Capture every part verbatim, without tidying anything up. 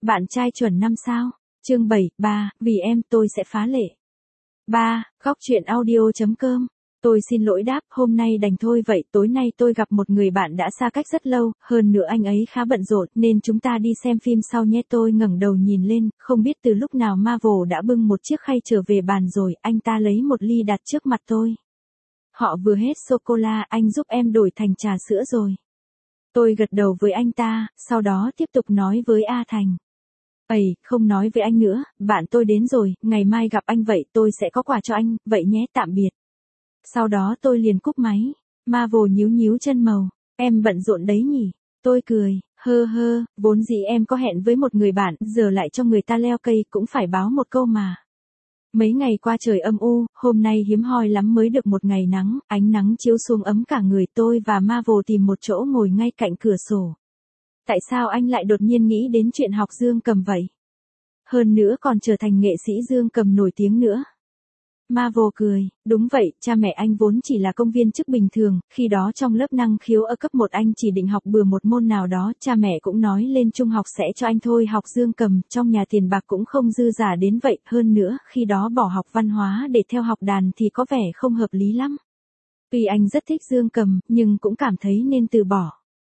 Bạn trai chuẩn năm sao. Chương bảy, ba, vì em tôi sẽ phá lệ. ba. Góc truyện audio chấm com. Tôi xin lỗi đáp, hôm nay đành thôi vậy, tối nay tôi gặp một người bạn đã xa cách rất lâu, hơn nữa anh ấy khá bận rộn, nên chúng ta đi xem phim sau nhé. Tôi ngẩng đầu nhìn lên, không biết từ lúc nào Marvel đã bưng một chiếc khay trở về bàn rồi, anh ta lấy một ly đặt trước mặt tôi. Họ vừa hết sô-cô-la, anh giúp em đổi thành trà sữa rồi. Tôi gật đầu với anh ta, sau đó tiếp tục nói với A Thành. Ây, không nói với anh nữa, bạn tôi đến rồi, ngày mai gặp anh vậy tôi sẽ có quà cho anh, vậy nhé, tạm biệt. Sau đó tôi liền cúp máy. Marvel nhíu nhíu chân màu, em bận rộn đấy nhỉ? Tôi cười, hơ hơ, vốn dĩ em có hẹn với một người bạn, giờ lại cho người ta leo cây cũng phải báo một câu mà. Mấy ngày qua trời âm u, hôm nay hiếm hoi lắm mới được một ngày nắng, ánh nắng chiếu xuống ấm cả người. Tôi và Marvel tìm một chỗ ngồi ngay cạnh cửa sổ. Tại sao anh lại đột nhiên nghĩ đến chuyện học dương cầm vậy? Hơn nữa còn trở thành nghệ sĩ dương cầm nổi tiếng nữa. Marvel cười, đúng vậy, cha mẹ anh vốn chỉ là công viên chức bình thường, khi đó trong lớp năng khiếu ở cấp một anh chỉ định học bừa một môn nào đó, cha mẹ cũng nói lên trung học sẽ cho anh thôi học dương cầm, trong nhà tiền bạc cũng không dư giả đến vậy, hơn nữa, khi đó bỏ học văn hóa để theo học đàn thì có vẻ không hợp lý lắm. Tuy anh rất thích dương cầm, nhưng cũng cảm thấy nên từ bỏ.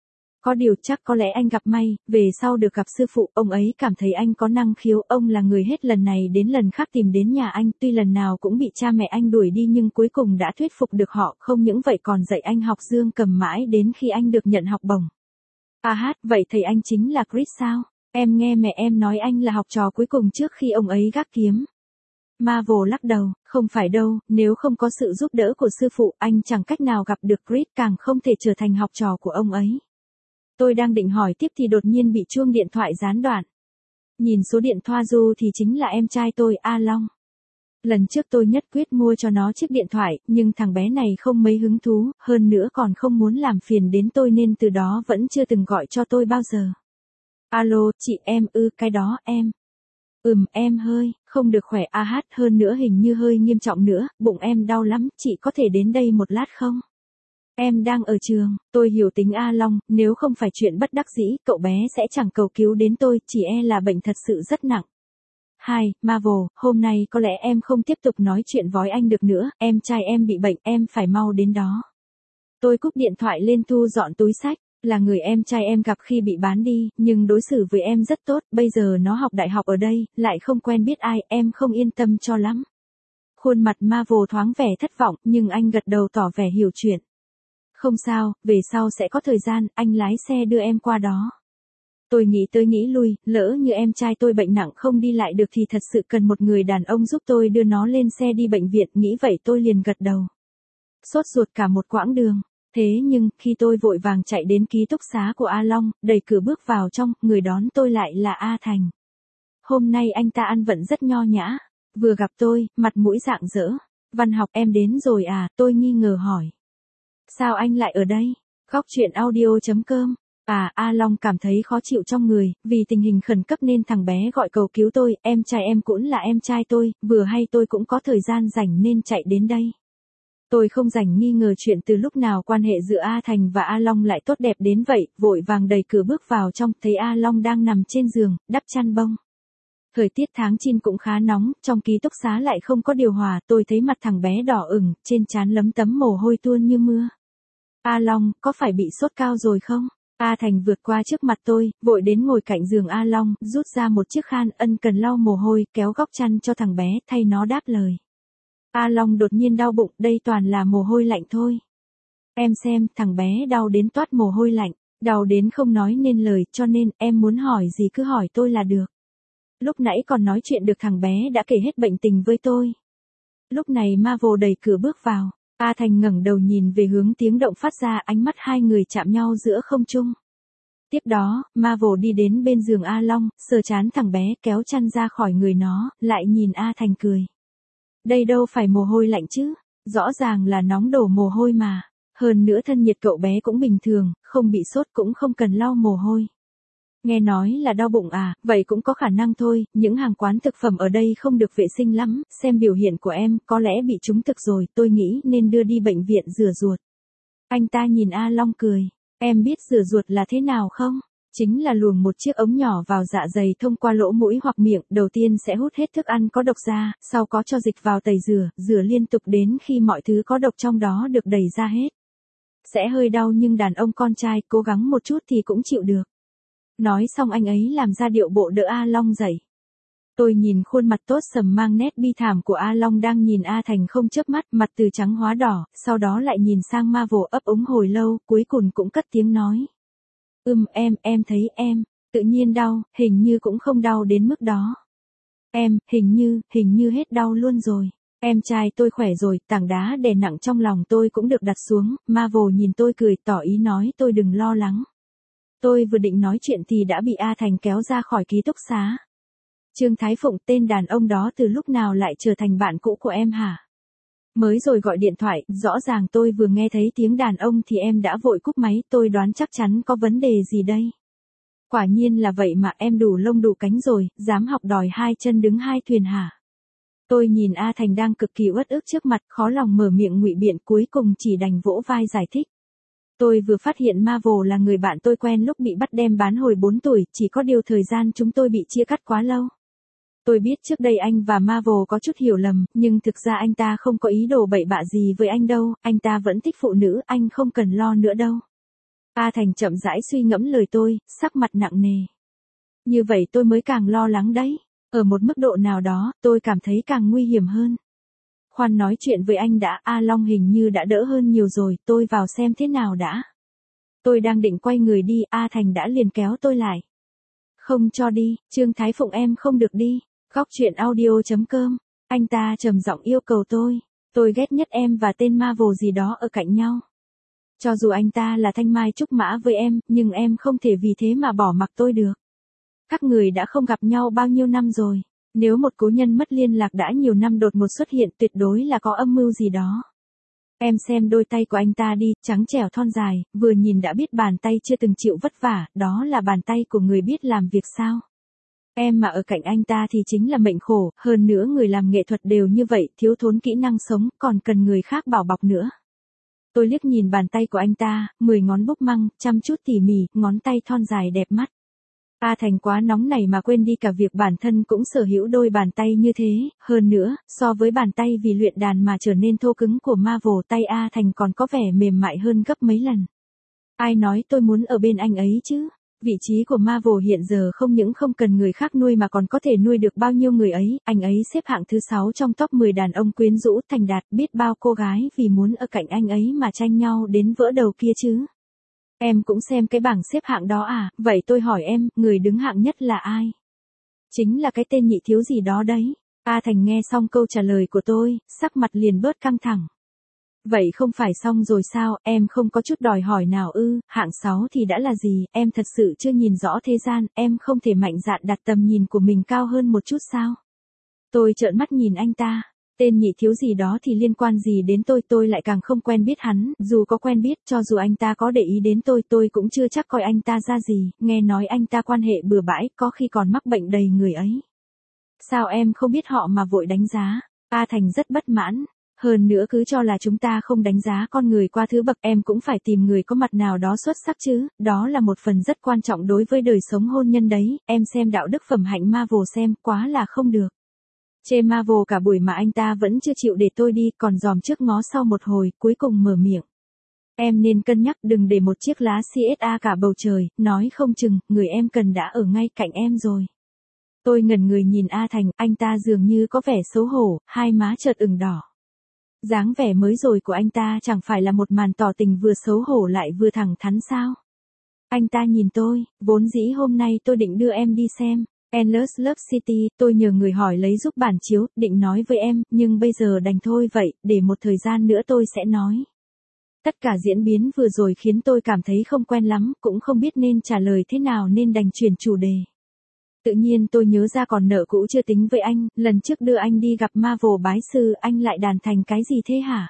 Có điều chắc có lẽ anh gặp may, về sau được gặp sư phụ, ông ấy cảm thấy anh có năng khiếu, ông là người hết lần này đến lần khác tìm đến nhà anh, tuy lần nào cũng bị cha mẹ anh đuổi đi nhưng cuối cùng đã thuyết phục được họ, không những vậy còn dạy anh học dương cầm mãi đến khi anh được nhận học bổng. À hát, vậy thầy anh chính là Chris sao? Em nghe mẹ em nói anh là học trò cuối cùng trước khi ông ấy gác kiếm. Marvel lắc đầu, không phải đâu, nếu không có sự giúp đỡ của sư phụ, anh chẳng cách nào gặp được Chris, càng không thể trở thành học trò của ông ấy. Tôi đang định hỏi tiếp thì đột nhiên bị chuông điện thoại gián đoạn. Nhìn số điện thoại Du thì chính là em trai tôi, A Long. Lần trước tôi nhất quyết mua cho nó chiếc điện thoại, nhưng thằng bé này không mấy hứng thú, hơn nữa còn không muốn làm phiền đến tôi nên từ đó vẫn chưa từng gọi cho tôi bao giờ. Alo, chị em ư, cái đó em. Ừm, em hơi, không được khỏe a hát, hơn nữa hình như hơi nghiêm trọng nữa, bụng em đau lắm, chị có thể đến đây một lát không? Em đang ở trường, tôi hiểu tính A Long, nếu không phải chuyện bất đắc dĩ, cậu bé sẽ chẳng cầu cứu đến tôi, chỉ e là bệnh thật sự rất nặng. Hai, Marvel, hôm nay có lẽ em không tiếp tục nói chuyện với anh được nữa, em trai em bị bệnh, em phải mau đến đó. Tôi cúp điện thoại lên thu dọn túi sách, là người em trai em gặp khi bị bán đi, nhưng đối xử với em rất tốt, bây giờ nó học đại học ở đây, lại không quen biết ai, em không yên tâm cho lắm. Khuôn mặt Marvel thoáng vẻ thất vọng, nhưng anh gật đầu tỏ vẻ hiểu chuyện. Không sao, về sau sẽ có thời gian, anh lái xe đưa em qua đó. Tôi nghĩ tới nghĩ lui, lỡ như em trai tôi bệnh nặng không đi lại được thì thật sự cần một người đàn ông giúp tôi đưa nó lên xe đi bệnh viện, nghĩ vậy tôi liền gật đầu. Sốt ruột cả một quãng đường, thế nhưng, khi tôi vội vàng chạy đến ký túc xá của A Long, đẩy cửa bước vào trong, người đón tôi lại là A Thành. Hôm nay anh ta ăn vận rất nho nhã, vừa gặp tôi, mặt mũi rạng rỡ. Văn học em đến rồi à, tôi nghi ngờ hỏi. Sao anh lại ở đây? Góc truyện audio chấm com. À, A Long cảm thấy khó chịu trong người, vì tình hình khẩn cấp nên thằng bé gọi cầu cứu tôi, em trai em cũng là em trai tôi, vừa hay tôi cũng có thời gian rảnh nên chạy đến đây. Tôi không rảnh nghi ngờ chuyện từ lúc nào quan hệ giữa A Thành và A Long lại tốt đẹp đến vậy, vội vàng đẩy cửa bước vào trong, thấy A Long đang nằm trên giường, đắp chăn bông. Thời tiết tháng chín cũng khá nóng, trong ký túc xá lại không có điều hòa, tôi thấy mặt thằng bé đỏ ửng, trên trán lấm tấm mồ hôi tuôn như mưa. A Long, có phải bị sốt cao rồi không? A Thành vượt qua trước mặt tôi, vội đến ngồi cạnh giường A Long, rút ra một chiếc khăn ân cần lau mồ hôi, kéo góc chăn cho thằng bé, thay nó đáp lời. A Long đột nhiên đau bụng, đây toàn là mồ hôi lạnh thôi. Em xem, thằng bé đau đến toát mồ hôi lạnh, đau đến không nói nên lời, cho nên, em muốn hỏi gì cứ hỏi tôi là được. Lúc nãy còn nói chuyện được thằng bé đã kể hết bệnh tình với tôi. Lúc này Marvel đẩy cửa bước vào, A Thành ngẩng đầu nhìn về hướng tiếng động phát ra, ánh mắt hai người chạm nhau giữa không trung. Tiếp đó, Marvel đi đến bên giường A Long, sờ trán thằng bé, kéo chăn ra khỏi người nó, lại nhìn A Thành cười. Đây đâu phải mồ hôi lạnh chứ, rõ ràng là nóng đổ mồ hôi mà, hơn nữa thân nhiệt cậu bé cũng bình thường, không bị sốt cũng không cần lau mồ hôi. Nghe nói là đau bụng à, vậy cũng có khả năng thôi, những hàng quán thực phẩm ở đây không được vệ sinh lắm, xem biểu hiện của em, có lẽ bị trúng thực rồi, tôi nghĩ nên đưa đi bệnh viện rửa ruột. Anh ta nhìn A Long cười, em biết rửa ruột là thế nào không? Chính là luồng một chiếc ống nhỏ vào dạ dày thông qua lỗ mũi hoặc miệng, đầu tiên sẽ hút hết thức ăn có độc ra, sau có cho dịch vào tẩy rửa, rửa liên tục đến khi mọi thứ có độc trong đó được đẩy ra hết. Sẽ hơi đau nhưng đàn ông con trai cố gắng một chút thì cũng chịu được. Nói xong anh ấy làm ra điệu bộ đỡ A Long dậy. Tôi nhìn khuôn mặt tốt sầm mang nét bi thảm của A Long đang nhìn A Thành không chớp mắt, mặt từ trắng hóa đỏ, sau đó lại nhìn sang Marvel ấp úng hồi lâu, cuối cùng cũng cất tiếng nói. Ừm em, em thấy em, tự nhiên đau, hình như cũng không đau đến mức đó. Em, hình như, hình như hết đau luôn rồi. Em trai tôi khỏe rồi, tảng đá đè nặng trong lòng tôi cũng được đặt xuống, Marvel nhìn tôi cười tỏ ý nói tôi đừng lo lắng. Tôi vừa định nói chuyện thì đã bị A Thành kéo ra khỏi ký túc xá. Trương Thái Phụng, tên đàn ông đó từ lúc nào lại trở thành bạn cũ của em hả? Mới rồi gọi điện thoại, rõ ràng tôi vừa nghe thấy tiếng đàn ông thì em đã vội cúp máy, tôi đoán chắc chắn có vấn đề gì đây. Quả nhiên là vậy mà, em đủ lông đủ cánh rồi, dám học đòi hai chân đứng hai thuyền hả? Tôi nhìn A Thành đang cực kỳ uất ức trước mặt, khó lòng mở miệng ngụy biện, cuối cùng chỉ đành vỗ vai giải thích. Tôi vừa phát hiện Marvel là người bạn tôi quen lúc bị bắt đem bán hồi bốn tuổi, chỉ có điều thời gian chúng tôi bị chia cắt quá lâu. Tôi biết trước đây anh và Marvel có chút hiểu lầm, nhưng thực ra anh ta không có ý đồ bậy bạ gì với anh đâu, anh ta vẫn thích phụ nữ, anh không cần lo nữa đâu. A Thành chậm rãi suy ngẫm lời tôi, sắc mặt nặng nề. Như vậy tôi mới càng lo lắng đấy, ở một mức độ nào đó, tôi cảm thấy càng nguy hiểm hơn. Khoan nói chuyện với anh đã, A Long hình như đã đỡ hơn nhiều rồi, tôi vào xem thế nào đã. Tôi đang định quay người đi, A Thành đã liền kéo tôi lại. Không cho đi, Trương Thái Phụng em không được đi. Góc truyện audio chấm com, anh ta trầm giọng yêu cầu tôi, tôi ghét nhất em và tên Marvel gì đó ở cạnh nhau. Cho dù anh ta là thanh mai trúc mã với em, nhưng em không thể vì thế mà bỏ mặc tôi được. Các người đã không gặp nhau bao nhiêu năm rồi, nếu một cố nhân mất liên lạc đã nhiều năm đột ngột xuất hiện tuyệt đối là có âm mưu gì đó. Em xem đôi tay của anh ta đi, trắng trẻo thon dài, vừa nhìn đã biết bàn tay chưa từng chịu vất vả, đó là bàn tay của người biết làm việc sao. Em mà ở cạnh anh ta thì chính là mệnh khổ, hơn nữa người làm nghệ thuật đều như vậy, thiếu thốn kỹ năng sống, còn cần người khác bảo bọc nữa. Tôi liếc nhìn bàn tay của anh ta, mười ngón búp măng, chăm chút tỉ mỉ, ngón tay thon dài đẹp mắt. A Thành quá nóng này mà quên đi cả việc bản thân cũng sở hữu đôi bàn tay như thế, hơn nữa, so với bàn tay vì luyện đàn mà trở nên thô cứng của Marvel, tay A Thành còn có vẻ mềm mại hơn gấp mấy lần. Ai nói tôi muốn ở bên anh ấy chứ? Vị trí của Marvel hiện giờ không những không cần người khác nuôi mà còn có thể nuôi được bao nhiêu người ấy, anh ấy xếp hạng thứ sáu trong top mười đàn ông quyến rũ thành đạt, biết bao cô gái vì muốn ở cạnh anh ấy mà tranh nhau đến vỡ đầu kia chứ. Em cũng xem cái bảng xếp hạng đó à, vậy tôi hỏi em, người đứng hạng nhất là ai? Chính là cái tên nhị thiếu gì đó đấy. A Thành nghe xong câu trả lời của tôi, sắc mặt liền bớt căng thẳng. Vậy không phải xong rồi sao, em không có chút đòi hỏi nào ư, hạng sáu thì đã là gì, em thật sự chưa nhìn rõ thế gian, em không thể mạnh dạn đặt tầm nhìn của mình cao hơn một chút sao? Tôi trợn mắt nhìn anh ta, tên nhị thiếu gì đó thì liên quan gì đến tôi, tôi lại càng không quen biết hắn, dù có quen biết, cho dù anh ta có để ý đến tôi, tôi cũng chưa chắc coi anh ta ra gì, nghe nói anh ta quan hệ bừa bãi, có khi còn mắc bệnh đầy người ấy. Sao em không biết họ mà vội đánh giá? A Thành rất bất mãn. Hơn nữa cứ cho là chúng ta không đánh giá con người qua thứ bậc, em cũng phải tìm người có mặt nào đó xuất sắc chứ, đó là một phần rất quan trọng đối với đời sống hôn nhân đấy, em xem đạo đức phẩm hạnh Marvel xem, quá là không được. Chê Marvel cả buổi mà anh ta vẫn chưa chịu để tôi đi, còn dòm trước ngó sau một hồi, cuối cùng mở miệng. Em nên cân nhắc đừng để một chiếc lá xê ét a cả bầu trời, nói không chừng, người em cần đã ở ngay cạnh em rồi. Tôi ngẩn người nhìn A Thành, anh ta dường như có vẻ xấu hổ, hai má chợt ửng đỏ. Dáng vẻ mới rồi của anh ta chẳng phải là một màn tỏ tình vừa xấu hổ lại vừa thẳng thắn sao? Anh ta nhìn tôi, vốn dĩ hôm nay tôi định đưa em đi xem Endless Love City, tôi nhờ người hỏi lấy giúp bản chiếu, định nói với em, nhưng bây giờ đành thôi vậy, để một thời gian nữa tôi sẽ nói. Tất cả diễn biến vừa rồi khiến tôi cảm thấy không quen lắm, cũng không biết nên trả lời thế nào nên đành chuyển chủ đề. Tự nhiên tôi nhớ ra còn nợ cũ chưa tính với anh, lần trước đưa anh đi gặp Marvel bái sư, anh lại đàn thành cái gì thế hả?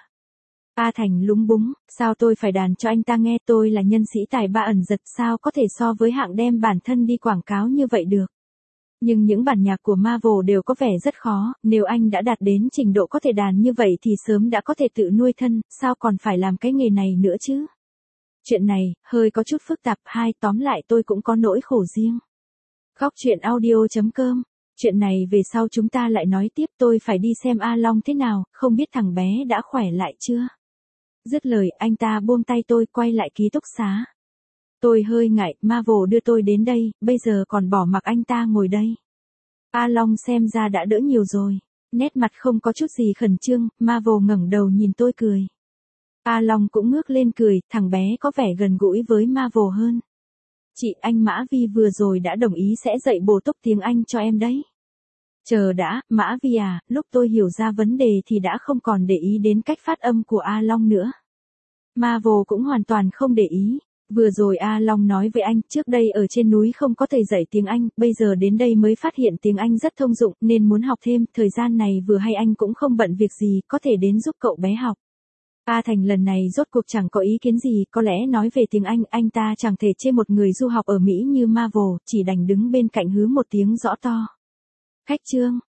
A Thành lúng búng, sao tôi phải đàn cho anh ta nghe, tôi là nhân sĩ tài ba ẩn giật, sao có thể so với hạng đem bản thân đi quảng cáo như vậy được. Nhưng những bản nhạc của Marvel đều có vẻ rất khó, nếu anh đã đạt đến trình độ có thể đàn như vậy thì sớm đã có thể tự nuôi thân, sao còn phải làm cái nghề này nữa chứ? Chuyện này, hơi có chút phức tạp, hai tóm lại tôi cũng có nỗi khổ riêng. Góc chuyện audio.com. Chuyện này về sau chúng ta lại nói tiếp, tôi phải đi xem A Long thế nào, không biết thằng bé đã khỏe lại chưa. Dứt lời, anh ta buông tay tôi, quay lại ký túc xá. Tôi hơi ngại, Marvel đưa tôi đến đây, bây giờ còn bỏ mặc anh ta ngồi đây. A Long xem ra đã đỡ nhiều rồi. Nét mặt không có chút gì khẩn trương, Marvel ngẩng đầu nhìn tôi cười. A Long cũng ngước lên cười, thằng bé có vẻ gần gũi với Marvel hơn. Chị, anh Mã Vi vừa rồi đã đồng ý sẽ dạy bổ túc tiếng Anh cho em đấy. Chờ đã, Mã Vi à, lúc tôi hiểu ra vấn đề thì đã không còn để ý đến cách phát âm của A Long nữa. Marvel cũng hoàn toàn không để ý. Vừa rồi A Long nói với anh, trước đây ở trên núi không có thầy dạy tiếng Anh, bây giờ đến đây mới phát hiện tiếng Anh rất thông dụng nên muốn học thêm, thời gian này vừa hay anh cũng không bận việc gì, có thể đến giúp cậu bé học. A Thành lần này rốt cuộc chẳng có ý kiến gì, có lẽ nói về tiếng Anh, anh ta chẳng thể chê một người du học ở Mỹ như Marvel, chỉ đành đứng bên cạnh hứ một tiếng rõ to. Khách trương.